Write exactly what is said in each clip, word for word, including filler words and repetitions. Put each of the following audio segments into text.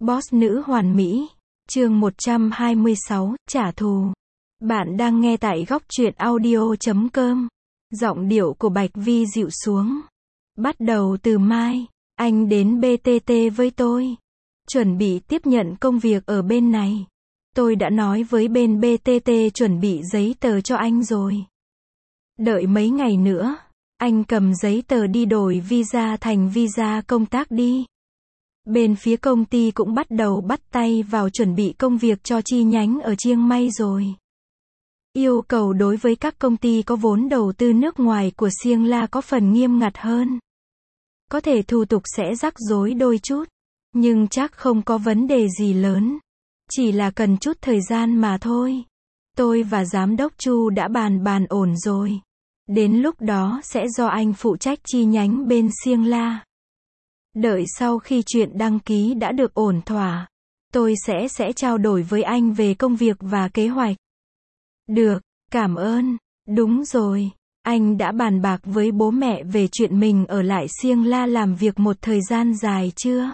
Boss nữ hoàn mỹ. Chương một trăm hai mươi sáu, trả thù. Bạn đang nghe tại góc truyện audio chấm com. Giọng điệu của Bạch Vi dịu xuống. Bắt đầu từ mai, anh đến bê tê tê với tôi. Chuẩn bị tiếp nhận công việc ở bên này. Tôi đã nói với bên bê tê tê chuẩn bị giấy tờ cho anh rồi. Đợi mấy ngày nữa, anh cầm giấy tờ đi đổi visa thành visa công tác đi. Bên phía công ty cũng bắt đầu bắt tay vào chuẩn bị công việc cho chi nhánh ở Chiang Mai rồi. Yêu cầu đối với các công ty có vốn đầu tư nước ngoài của Siêng La có phần nghiêm ngặt hơn. Có thể thủ tục sẽ rắc rối đôi chút, nhưng chắc không có vấn đề gì lớn. Chỉ là cần chút thời gian mà thôi. Tôi và giám đốc Chu đã bàn bàn ổn rồi. Đến lúc đó sẽ do anh phụ trách chi nhánh bên Siêng La. Đợi sau khi chuyện đăng ký đã được ổn thỏa, tôi sẽ sẽ trao đổi với anh về công việc và kế hoạch. Được, cảm ơn. Đúng rồi, anh đã bàn bạc với bố mẹ về chuyện mình ở lại Siêng La làm việc một thời gian dài chưa?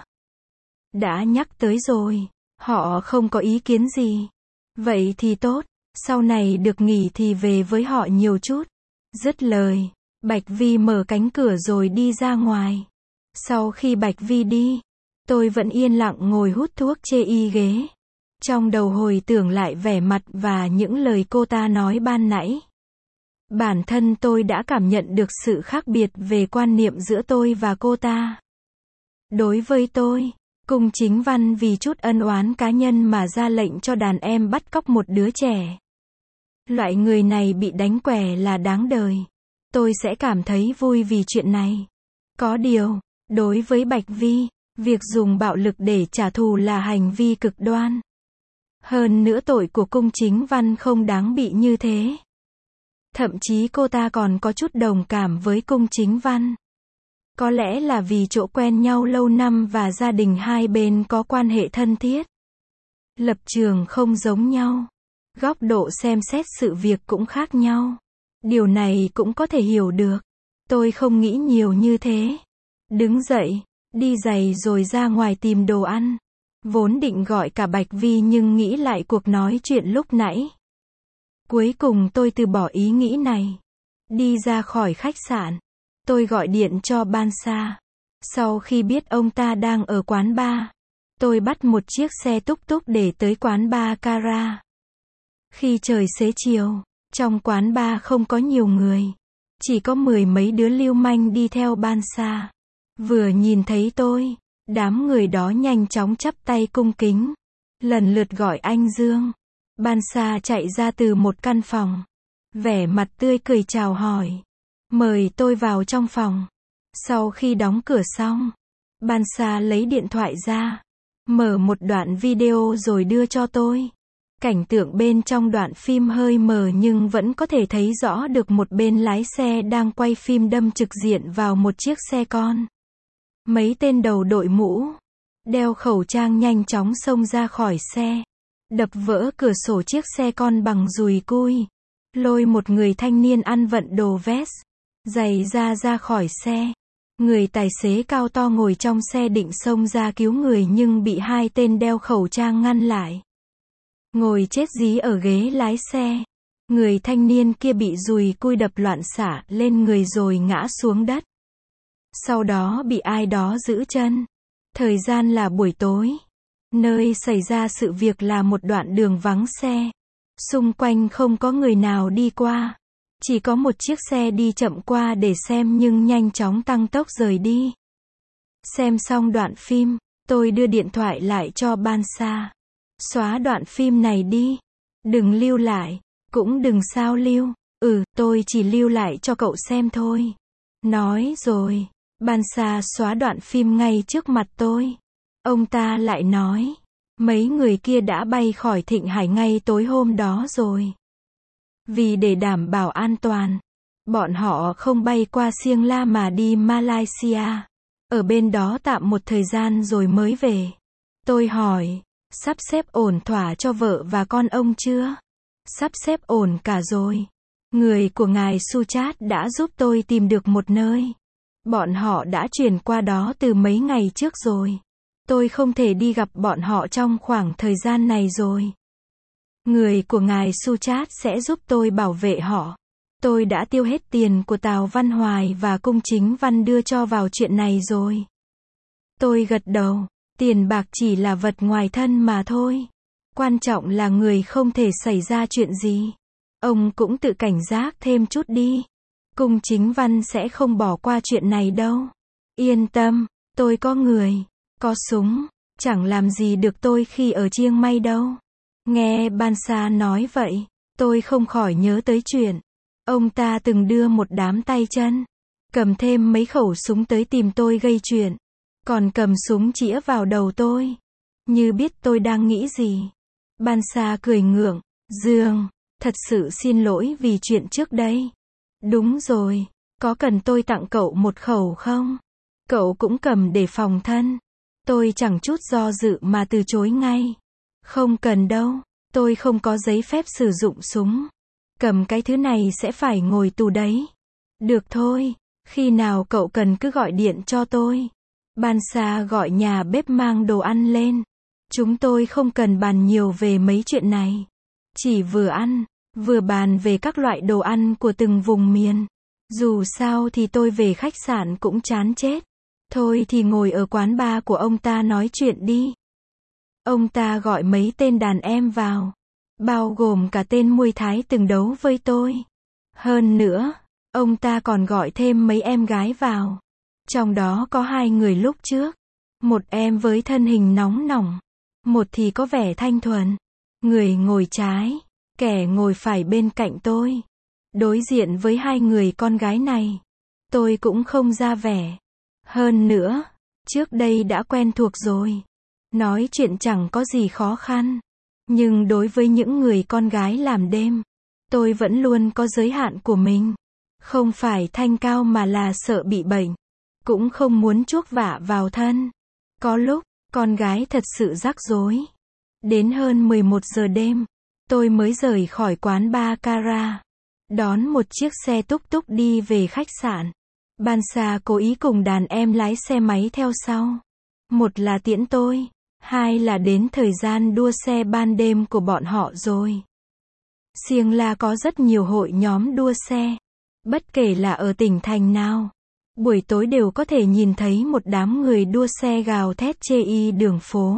Đã nhắc tới rồi, họ không có ý kiến gì. Vậy thì tốt, sau này được nghỉ thì về với họ nhiều chút. Dứt lời, Bạch Vi mở cánh cửa rồi đi ra ngoài. Sau khi Bạch Vi đi, tôi vẫn yên lặng ngồi hút thuốc chê y ghế. Trong đầu hồi tưởng lại vẻ mặt và những lời cô ta nói ban nãy. Bản thân tôi đã cảm nhận được sự khác biệt về quan niệm giữa tôi và cô ta. Đối với tôi, Cung Chính Văn vì chút ân oán cá nhân mà ra lệnh cho đàn em bắt cóc một đứa trẻ. Loại người này bị đánh què là đáng đời. Tôi sẽ cảm thấy vui vì chuyện này. Có điều, đối với Bạch Vi, việc dùng bạo lực để trả thù là hành vi cực đoan. Hơn nữa tội của Cung Chính Văn không đáng bị như thế. Thậm chí cô ta còn có chút đồng cảm với Cung Chính Văn. Có lẽ là vì chỗ quen nhau lâu năm và gia đình hai bên có quan hệ thân thiết. Lập trường không giống nhau. Góc độ xem xét sự việc cũng khác nhau. Điều này cũng có thể hiểu được. Tôi không nghĩ nhiều như thế. Đứng dậy, đi giày rồi ra ngoài tìm đồ ăn. Vốn định gọi cả Bạch Vi nhưng nghĩ lại cuộc nói chuyện lúc nãy. Cuối cùng tôi từ bỏ ý nghĩ này. Đi ra khỏi khách sạn, tôi gọi điện cho Ban Sa. Sau khi biết ông ta đang ở quán bar, tôi bắt một chiếc xe túc túc để tới quán bar Cara. Khi trời xế chiều, trong quán bar không có nhiều người. Chỉ có mười mấy đứa lưu manh đi theo Ban Sa. Vừa nhìn thấy tôi, đám người đó nhanh chóng chắp tay cung kính. Lần lượt gọi anh Dương. Ban Sa chạy ra từ một căn phòng. Vẻ mặt tươi cười chào hỏi. Mời tôi vào trong phòng. Sau khi đóng cửa xong, Ban Sa lấy điện thoại ra. Mở một đoạn video rồi đưa cho tôi. Cảnh tượng bên trong đoạn phim hơi mờ nhưng vẫn có thể thấy rõ được một bên lái xe đang quay phim đâm trực diện vào một chiếc xe con. Mấy tên đầu đội mũ, đeo khẩu trang nhanh chóng xông ra khỏi xe. Đập vỡ cửa sổ chiếc xe con bằng dùi cui. Lôi một người thanh niên ăn vận đồ vest, giày ra ra khỏi xe. Người tài xế cao to ngồi trong xe định xông ra cứu người nhưng bị hai tên đeo khẩu trang ngăn lại. Ngồi chết dí ở ghế lái xe. Người thanh niên kia bị dùi cui đập loạn xạ lên người rồi ngã xuống đất. Sau đó bị ai đó giữ chân. Thời gian là buổi tối. Nơi xảy ra sự việc là một đoạn đường vắng xe. Xung quanh không có người nào đi qua. Chỉ có một chiếc xe đi chậm qua để xem nhưng nhanh chóng tăng tốc rời đi. Xem xong đoạn phim, tôi đưa điện thoại lại cho Ban Sa. Xóa đoạn phim này đi. Đừng lưu lại. Cũng đừng sao lưu. Ừ, tôi chỉ lưu lại cho cậu xem thôi. Nói rồi. Ban Sa xóa đoạn phim ngay trước mặt tôi. Ông ta lại nói. Mấy người kia đã bay khỏi Thịnh Hải ngay tối hôm đó rồi. Vì để đảm bảo an toàn, bọn họ không bay qua Siêng La mà đi Malaysia. Ở bên đó tạm một thời gian rồi mới về. Tôi hỏi. Sắp xếp ổn thỏa cho vợ và con ông chưa? Sắp xếp ổn cả rồi. Người của ngài Suchat đã giúp tôi tìm được một nơi. Bọn họ đã chuyển qua đó từ mấy ngày trước rồi. Tôi không thể đi gặp bọn họ trong khoảng thời gian này rồi. Người của ngài Suchat sẽ giúp tôi bảo vệ họ. Tôi đã tiêu hết tiền của Tào Văn Hoài và Cung Chính Văn đưa cho vào chuyện này rồi. Tôi gật đầu. Tiền bạc chỉ là vật ngoài thân mà thôi. Quan trọng là người không thể xảy ra chuyện gì. Ông cũng tự cảnh giác thêm chút đi. Cung Chính Văn sẽ không bỏ qua chuyện này đâu. Yên tâm, tôi có người, có súng, chẳng làm gì được tôi khi ở Chiang Mai đâu. Nghe Ban Sa nói vậy, tôi không khỏi nhớ tới chuyện. Ông ta từng đưa một đám tay chân, cầm thêm mấy khẩu súng tới tìm tôi gây chuyện. Còn cầm súng chĩa vào đầu tôi. Như biết tôi đang nghĩ gì. Ban Sa cười ngượng. Dương, thật sự xin lỗi vì chuyện trước đây. Đúng rồi, có cần tôi tặng cậu một khẩu không? Cậu cũng cầm để phòng thân. Tôi chẳng chút do dự mà từ chối ngay. Không cần đâu, tôi không có giấy phép sử dụng súng. Cầm cái thứ này sẽ phải ngồi tù đấy. Được thôi, khi nào cậu cần cứ gọi điện cho tôi. Ban Sa gọi nhà bếp mang đồ ăn lên. Chúng tôi không cần bàn nhiều về mấy chuyện này. Chỉ vừa ăn, vừa bàn về các loại đồ ăn của từng vùng miền. Dù sao thì tôi về khách sạn cũng chán chết. Thôi thì ngồi ở quán bar của ông ta nói chuyện đi. Ông ta gọi mấy tên đàn em vào. Bao gồm cả tên Muay Thái từng đấu với tôi. Hơn nữa, ông ta còn gọi thêm mấy em gái vào. Trong đó có hai người lúc trước. Một em với thân hình nóng nỏng. Một thì có vẻ thanh thuần. Người ngồi trái, kẻ ngồi phải bên cạnh tôi. Đối diện với hai người con gái này, tôi cũng không ra vẻ. Hơn nữa, trước đây đã quen thuộc rồi. Nói chuyện chẳng có gì khó khăn. Nhưng đối với những người con gái làm đêm, tôi vẫn luôn có giới hạn của mình. Không phải thanh cao mà là sợ bị bệnh. Cũng không muốn chuốc vạ vào thân. Có lúc, con gái thật sự rắc rối. Đến hơn mười một giờ đêm, tôi mới rời khỏi quán baccarat. Đón một chiếc xe túc túc đi về khách sạn. Ban Sa cố ý cùng đàn em lái xe máy theo sau. Một là tiễn tôi, hai là đến thời gian đua xe ban đêm của bọn họ rồi. Siêng La có rất nhiều hội nhóm đua xe. Bất kể là ở tỉnh thành nào, buổi tối đều có thể nhìn thấy một đám người đua xe gào thét chê y đường phố.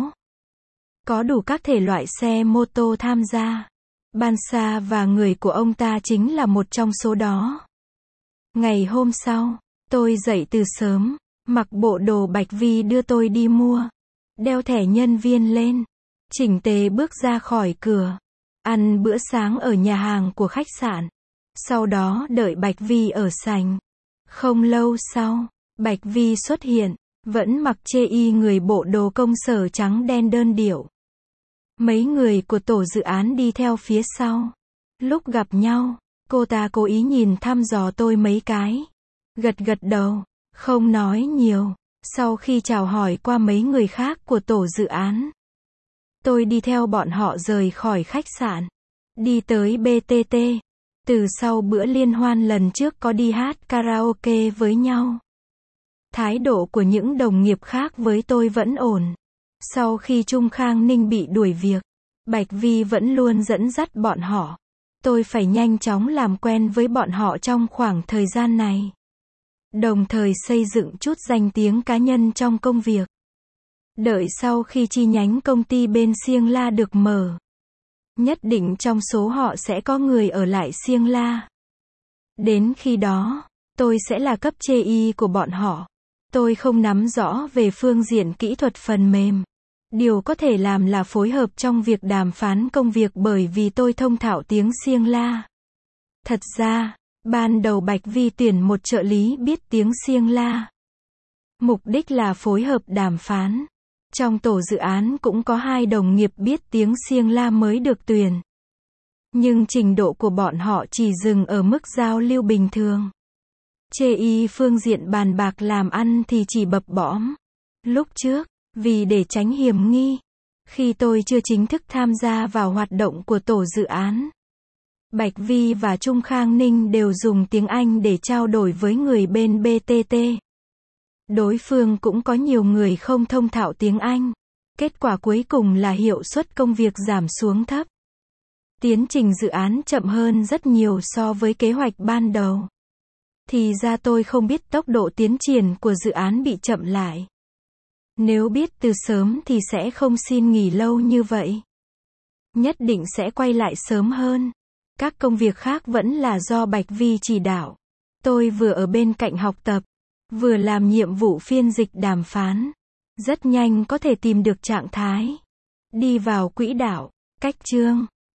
Có đủ các thể loại xe mô tô tham gia. Ban Sa và người của ông ta chính là một trong số đó. Ngày hôm sau, tôi dậy từ sớm, mặc bộ đồ Bạch Vi đưa tôi đi mua. Đeo thẻ nhân viên lên. Chỉnh tề bước ra khỏi cửa. Ăn bữa sáng ở nhà hàng của khách sạn. Sau đó đợi Bạch Vi ở sảnh. Không lâu sau, Bạch Vi xuất hiện, vẫn mặc chê y người bộ đồ công sở trắng đen đơn điệu. Mấy người của tổ dự án đi theo phía sau. Lúc gặp nhau, cô ta cố ý nhìn thăm dò tôi mấy cái. Gật gật đầu, không nói nhiều. Sau khi chào hỏi qua mấy người khác của tổ dự án, tôi đi theo bọn họ rời khỏi khách sạn. Đi tới bê tê tê. Từ sau bữa liên hoan lần trước có đi hát karaoke với nhau. Thái độ của những đồng nghiệp khác với tôi vẫn ổn. Sau khi Trung Khang Ninh bị đuổi việc, Bạch Vi vẫn luôn dẫn dắt bọn họ. Tôi phải nhanh chóng làm quen với bọn họ trong khoảng thời gian này. Đồng thời xây dựng chút danh tiếng cá nhân trong công việc. Đợi sau khi chi nhánh công ty bên Siêng La được mở, nhất định trong số họ sẽ có người ở lại Siêng La. Đến khi đó, tôi sẽ là cấp chê y của bọn họ. Tôi không nắm rõ về phương diện kỹ thuật phần mềm. Điều có thể làm là phối hợp trong việc đàm phán công việc bởi vì tôi thông thạo tiếng Siêng La. Thật ra, ban đầu Bạch Vi tuyển một trợ lý biết tiếng Siêng La. Mục đích là phối hợp đàm phán. Trong tổ dự án cũng có hai đồng nghiệp biết tiếng Siêng La mới được tuyển. Nhưng trình độ của bọn họ chỉ dừng ở mức giao lưu bình thường. Chê y phương diện bàn bạc làm ăn thì chỉ bập bõm. Lúc trước, vì để tránh hiểm nghi, khi tôi chưa chính thức tham gia vào hoạt động của tổ dự án, Bạch Vi và Trung Khang Ninh đều dùng tiếng Anh để trao đổi với người bên bê tê tê. Đối phương cũng có nhiều người không thông thạo tiếng Anh. Kết quả cuối cùng là hiệu suất công việc giảm xuống thấp. Tiến trình dự án chậm hơn rất nhiều so với kế hoạch ban đầu. Thì ra tôi không biết tốc độ tiến triển của dự án bị chậm lại. Nếu biết từ sớm thì sẽ không xin nghỉ lâu như vậy. Nhất định sẽ quay lại sớm hơn. Các công việc khác vẫn là do Bạch Vi chỉ đạo. Tôi vừa ở bên cạnh học tập, vừa làm nhiệm vụ phiên dịch đàm phán. Rất nhanh có thể tìm được trạng thái. Đi vào quỹ đạo. Cách chương